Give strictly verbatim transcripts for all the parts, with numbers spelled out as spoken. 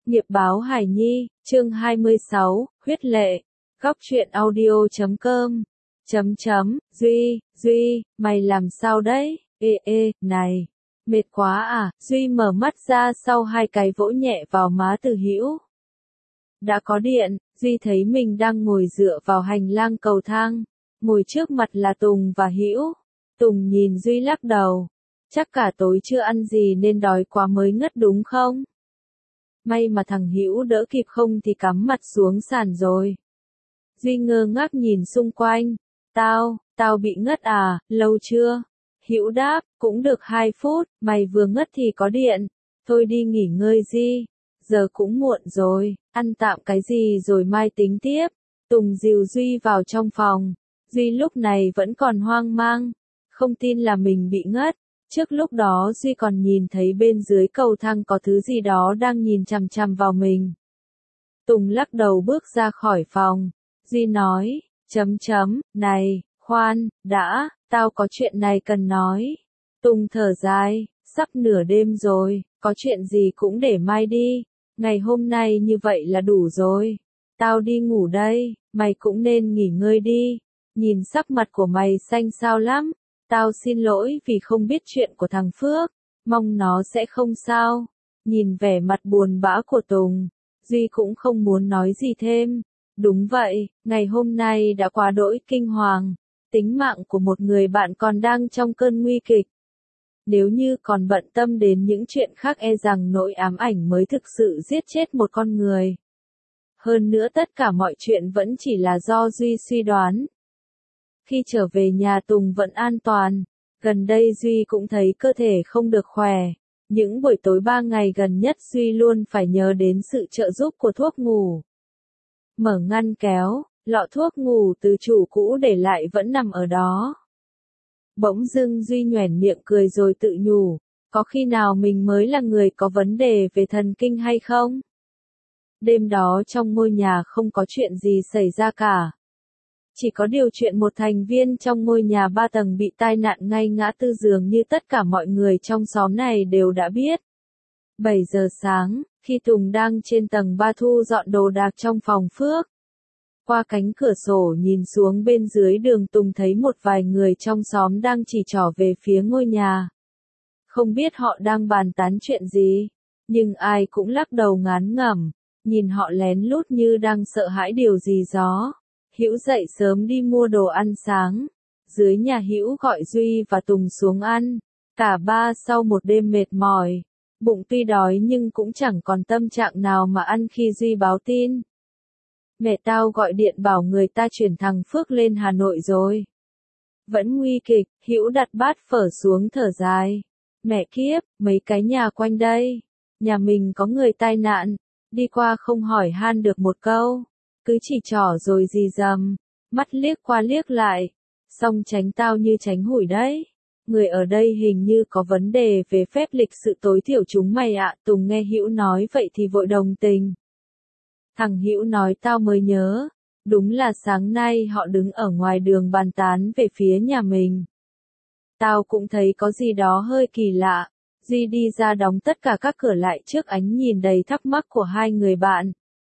Nghiệp báo Hải Nhi, chương hai mươi sáu, huyết lệ. Góc truyện audio chấm com. Chấm chấm, Duy, Duy, mày làm sao đấy? Ê ê, này, mệt quá à? Duy mở mắt ra sau hai cái vỗ nhẹ vào má Từ Hữu. Đã có điện, Duy thấy mình đang ngồi dựa vào hành lang cầu thang, ngồi trước mặt là Tùng và Hữu. Tùng nhìn Duy lắc đầu, chắc cả tối chưa ăn gì nên đói quá mới ngất đúng không? May mà thằng Hữu đỡ kịp không thì cắm mặt xuống sàn rồi. Duy ngơ ngác nhìn xung quanh. Tao, tao bị ngất à, lâu chưa? Hữu đáp, cũng được hai phút, mày vừa ngất thì có điện. Thôi đi nghỉ ngơi đi, giờ cũng muộn rồi, ăn tạm cái gì rồi mai tính tiếp. Tùng dìu Duy vào trong phòng. Duy lúc này vẫn còn hoang mang, không tin là mình bị ngất. Trước lúc đó Duy còn nhìn thấy bên dưới cầu thang có thứ gì đó đang nhìn chằm chằm vào mình. Tùng lắc đầu bước ra khỏi phòng. Duy nói, chấm chấm, này, khoan, đã, tao có chuyện này cần nói. Tùng thở dài, sắp nửa đêm rồi, có chuyện gì cũng để mai đi. Ngày hôm nay như vậy là đủ rồi. Tao đi ngủ đây, mày cũng nên nghỉ ngơi đi. Nhìn sắc mặt của mày xanh xao lắm. Tao xin lỗi vì không biết chuyện của thằng Phước, mong nó sẽ không sao. Nhìn vẻ mặt buồn bã của Tùng, Duy cũng không muốn nói gì thêm. Đúng vậy, ngày hôm nay đã quá đỗi kinh hoàng. Tính mạng của một người bạn còn đang trong cơn nguy kịch. Nếu như còn bận tâm đến những chuyện khác e rằng nỗi ám ảnh mới thực sự giết chết một con người. Hơn nữa tất cả mọi chuyện vẫn chỉ là do Duy suy đoán. Khi trở về nhà Tùng vẫn an toàn. Gần đây Duy cũng thấy cơ thể không được khỏe. Những buổi tối ba ngày gần nhất Duy luôn phải nhớ đến sự trợ giúp của thuốc ngủ. Mở ngăn kéo, lọ thuốc ngủ từ chủ cũ để lại vẫn nằm ở đó. Bỗng dưng Duy nhoẻn miệng cười rồi tự nhủ, có khi nào mình mới là người có vấn đề về thần kinh hay không? Đêm đó trong ngôi nhà không có chuyện gì xảy ra cả. Chỉ có điều chuyện một thành viên trong ngôi nhà ba tầng bị tai nạn ngay ngã tư dường như tất cả mọi người trong xóm này đều đã biết. bảy giờ sáng, khi Tùng đang trên tầng ba thu dọn đồ đạc trong phòng Phước. Qua cánh cửa sổ nhìn xuống bên dưới đường Tùng thấy một vài người trong xóm đang chỉ trỏ về phía ngôi nhà. Không biết họ đang bàn tán chuyện gì, nhưng ai cũng lắc đầu ngán ngẩm, nhìn họ lén lút như đang sợ hãi điều gì đó. Hữu dậy sớm đi mua đồ ăn sáng. Dưới nhà Hữu gọi Duy và Tùng xuống ăn. Cả ba sau một đêm mệt mỏi. Bụng tuy đói nhưng cũng chẳng còn tâm trạng nào mà ăn khi Duy báo tin. Mẹ tao gọi điện bảo người ta chuyển thằng Phước lên Hà Nội rồi. Vẫn nguy kịch, Hữu đặt bát phở xuống thở dài. Mẹ kiếp, mấy cái nhà quanh đây. Nhà mình có người tai nạn. Đi qua không hỏi han được một câu. Cứ chỉ trỏ rồi gì dầm, mắt liếc qua liếc lại, xong tránh tao như tránh hủi đấy. Người ở đây hình như có vấn đề về phép lịch sự tối thiểu chúng mày ạ. Tùng nghe Hữu nói vậy thì vội đồng tình. Thằng Hữu nói tao mới nhớ, đúng là sáng nay họ đứng ở ngoài đường bàn tán về phía nhà mình. Tao cũng thấy có gì đó hơi kỳ lạ. Duy đi ra đóng tất cả các cửa lại trước ánh nhìn đầy thắc mắc của hai người bạn.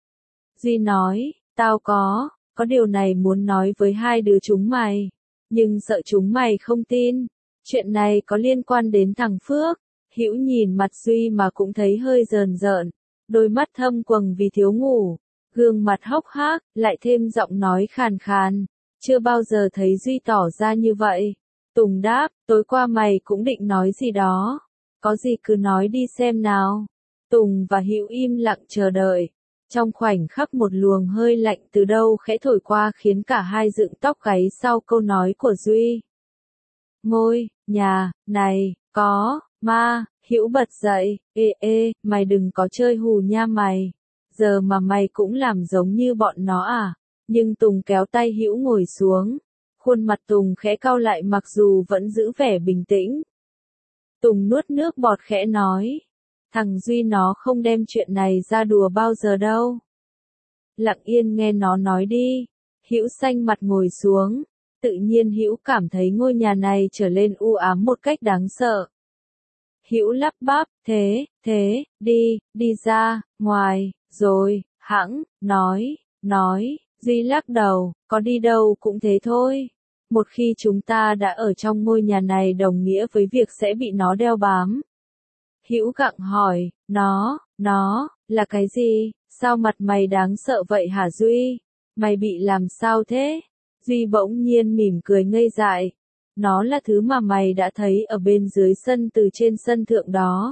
Duy nói, tao có, có điều này muốn nói với hai đứa chúng mày, nhưng sợ chúng mày không tin. Chuyện này có liên quan đến thằng Phước. Hữu nhìn mặt Duy mà cũng thấy hơi rờn rợn, đôi mắt thâm quầng vì thiếu ngủ, gương mặt hốc hác, lại thêm giọng nói khàn khàn. Chưa bao giờ thấy Duy tỏ ra như vậy. Tùng đáp, tối qua mày cũng định nói gì đó. Có gì cứ nói đi xem nào. Tùng và Hữu im lặng chờ đợi. Trong khoảnh khắc một luồng hơi lạnh từ đâu khẽ thổi qua khiến cả hai dựng tóc gáy sau câu nói của Duy. Ngôi, nhà, này, có, ma. Hữu bật dậy, ê ê, mày đừng có chơi hù nha mày. Giờ mà mày cũng làm giống như bọn nó à? Nhưng Tùng kéo tay Hữu ngồi xuống. Khuôn mặt Tùng khẽ cau lại mặc dù vẫn giữ vẻ bình tĩnh. Tùng nuốt nước bọt khẽ nói. Thằng Duy nó không đem chuyện này ra đùa bao giờ đâu. Lặng yên nghe nó nói đi. Hữu xanh mặt ngồi xuống. Tự nhiên Hữu cảm thấy ngôi nhà này trở lên u ám một cách đáng sợ. Hữu lắp bắp, thế, thế, đi, đi ra, ngoài, rồi, hẵng, nói, nói, Duy lắc đầu, có đi đâu cũng thế thôi. Một khi chúng ta đã ở trong ngôi nhà này đồng nghĩa với việc sẽ bị nó đeo bám. Hữu gặng hỏi, nó, nó, là cái gì? Sao mặt mày đáng sợ vậy hả Duy? Mày bị làm sao thế? Duy bỗng nhiên mỉm cười ngây dại. Nó là thứ mà mày đã thấy ở bên dưới sân từ trên sân thượng đó.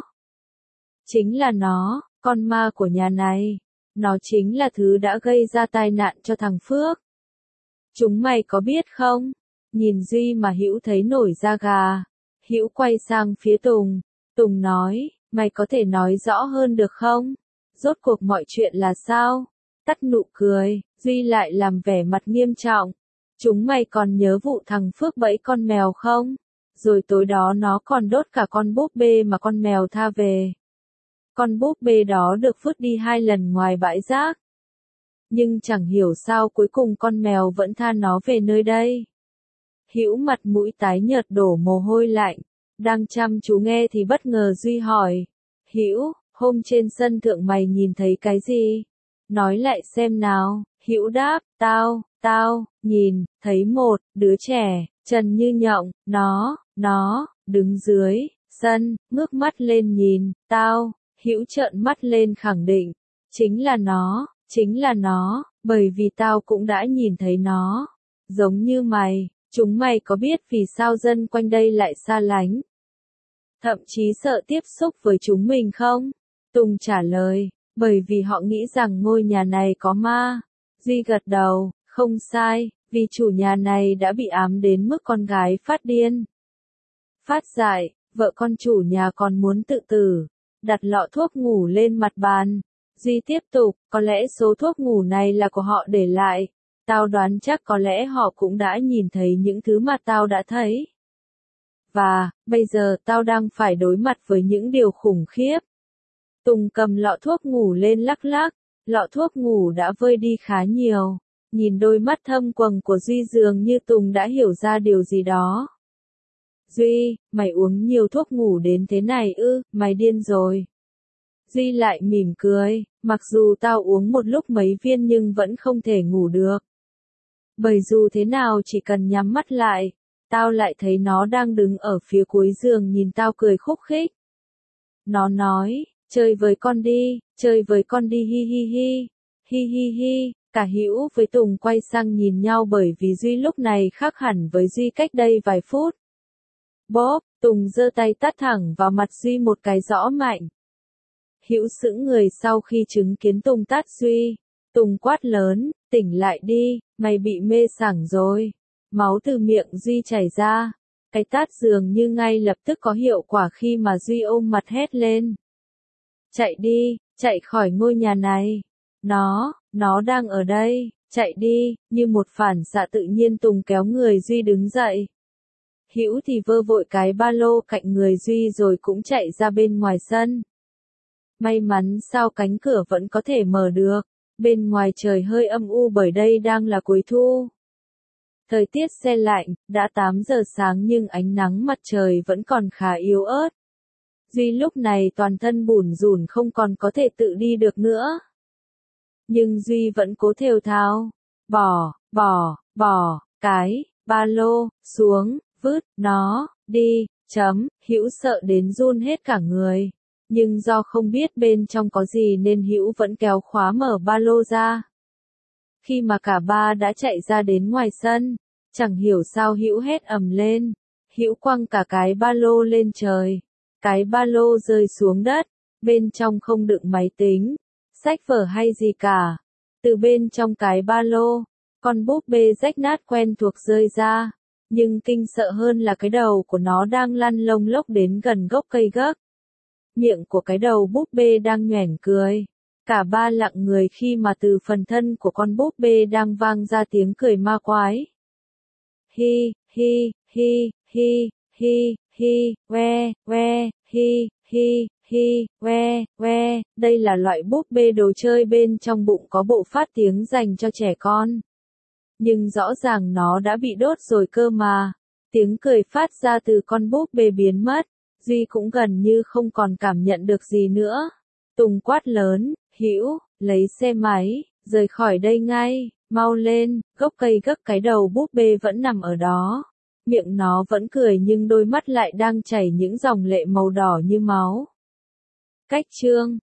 Chính là nó, con ma của nhà này. Nó chính là thứ đã gây ra tai nạn cho thằng Phước. Chúng mày có biết không? Nhìn Duy mà Hữu thấy nổi da gà. Hữu quay sang phía Tùng. Tùng nói, mày có thể nói rõ hơn được không? Rốt cuộc mọi chuyện là sao? Tắt nụ cười, Duy lại làm vẻ mặt nghiêm trọng. Chúng mày còn nhớ vụ thằng Phước bẫy con mèo không? Rồi tối đó nó còn đốt cả con búp bê mà con mèo tha về. Con búp bê đó được vứt đi hai lần ngoài bãi rác. Nhưng chẳng hiểu sao cuối cùng con mèo vẫn tha nó về nơi đây. Hữu mặt mũi tái nhợt đổ mồ hôi lạnh. Đang chăm chú nghe thì bất ngờ Duy hỏi. Hữu, hôm trên sân thượng mày nhìn thấy cái gì? Nói lại xem nào. Hữu đáp, tao, tao, nhìn, thấy một đứa trẻ, trần như nhộng, nó, nó, đứng dưới sân, ngước mắt lên nhìn, tao. Hữu trợn mắt lên khẳng định, chính là nó, chính là nó, bởi vì tao cũng đã nhìn thấy nó. Giống như mày, chúng mày có biết vì sao dân quanh đây lại xa lánh? Thậm chí sợ tiếp xúc với chúng mình không? Tùng trả lời, bởi vì họ nghĩ rằng ngôi nhà này có ma. Duy gật đầu, không sai, vì chủ nhà này đã bị ám đến mức con gái phát điên. Phát dại, vợ con chủ nhà còn muốn tự tử. Đặt lọ thuốc ngủ lên mặt bàn. Duy tiếp tục, có lẽ số thuốc ngủ này là của họ để lại. Tao đoán chắc có lẽ họ cũng đã nhìn thấy những thứ mà tao đã thấy. Và, bây giờ tao đang phải đối mặt với những điều khủng khiếp. Tùng cầm lọ thuốc ngủ lên lắc lắc. Lọ thuốc ngủ đã vơi đi khá nhiều. Nhìn đôi mắt thâm quầng của Duy dường như Tùng đã hiểu ra điều gì đó. Duy, mày uống nhiều thuốc ngủ đến thế này ư, mày điên rồi. Duy lại mỉm cười, mặc dù tao uống một lúc mấy viên nhưng vẫn không thể ngủ được. Bởi dù thế nào chỉ cần nhắm mắt lại, tao lại thấy nó đang đứng ở phía cuối giường nhìn tao cười khúc khích. Nó nói, chơi với con đi, chơi với con đi hi hi hi, hi hi hi, cả Hữu với Tùng quay sang nhìn nhau bởi vì Duy lúc này khác hẳn với Duy cách đây vài phút. Bóp, Tùng giơ tay tát thẳng vào mặt Duy một cái rõ mạnh. Hữu sững người sau khi chứng kiến Tùng tát Duy. Tùng quát lớn, tỉnh lại đi, mày bị mê sảng rồi. Máu từ miệng Duy chảy ra. Cái tát dường như ngay lập tức có hiệu quả khi mà Duy ôm mặt hét lên. Chạy đi, chạy khỏi ngôi nhà này. Nó, nó đang ở đây, chạy đi, như một phản xạ tự nhiên Tùng kéo người Duy đứng dậy. Hữu thì vơ vội cái ba lô cạnh người Duy rồi cũng chạy ra bên ngoài sân. May mắn sao cánh cửa vẫn có thể mở được. Bên ngoài trời hơi âm u bởi đây đang là cuối thu. Thời tiết se lạnh, đã tám giờ sáng nhưng ánh nắng mặt trời vẫn còn khá yếu ớt. Duy lúc này toàn thân bủn rủn không còn có thể tự đi được nữa. Nhưng Duy vẫn cố thều thào. Bỏ, bỏ, bỏ, cái, ba lô, xuống, vứt, nó, đi, chấm, Hữu sợ đến run hết cả người. Nhưng do không biết bên trong có gì nên Hữu vẫn kéo khóa mở ba lô ra. Khi mà cả ba đã chạy ra đến ngoài sân, chẳng hiểu sao Hữu hét ầm lên. Hữu quăng cả cái ba lô lên trời. Cái ba lô rơi xuống đất, bên trong không đựng máy tính, sách vở hay gì cả. Từ bên trong cái ba lô, con búp bê rách nát quen thuộc rơi ra. Nhưng kinh sợ hơn là cái đầu của nó đang lăn lông lốc đến gần gốc cây gấc. Miệng của cái đầu búp bê đang nhoẻn cười. Cả ba lặng người khi mà từ phần thân của con búp bê đang vang ra tiếng cười ma quái. Hi, hi, hi, hi, hi, hi, we, we, hi, hi, hi, we, we. Đây là loại búp bê đồ chơi bên trong bụng có bộ phát tiếng dành cho trẻ con. Nhưng rõ ràng nó đã bị đốt rồi cơ mà. Tiếng cười phát ra từ con búp bê biến mất. Duy cũng gần như không còn cảm nhận được gì nữa. Tùng quát lớn, Hữu, lấy xe máy, rời khỏi đây ngay, mau lên, gốc cây gấc cái đầu búp bê vẫn nằm ở đó. Miệng nó vẫn cười nhưng đôi mắt lại đang chảy những dòng lệ màu đỏ như máu. Cách chương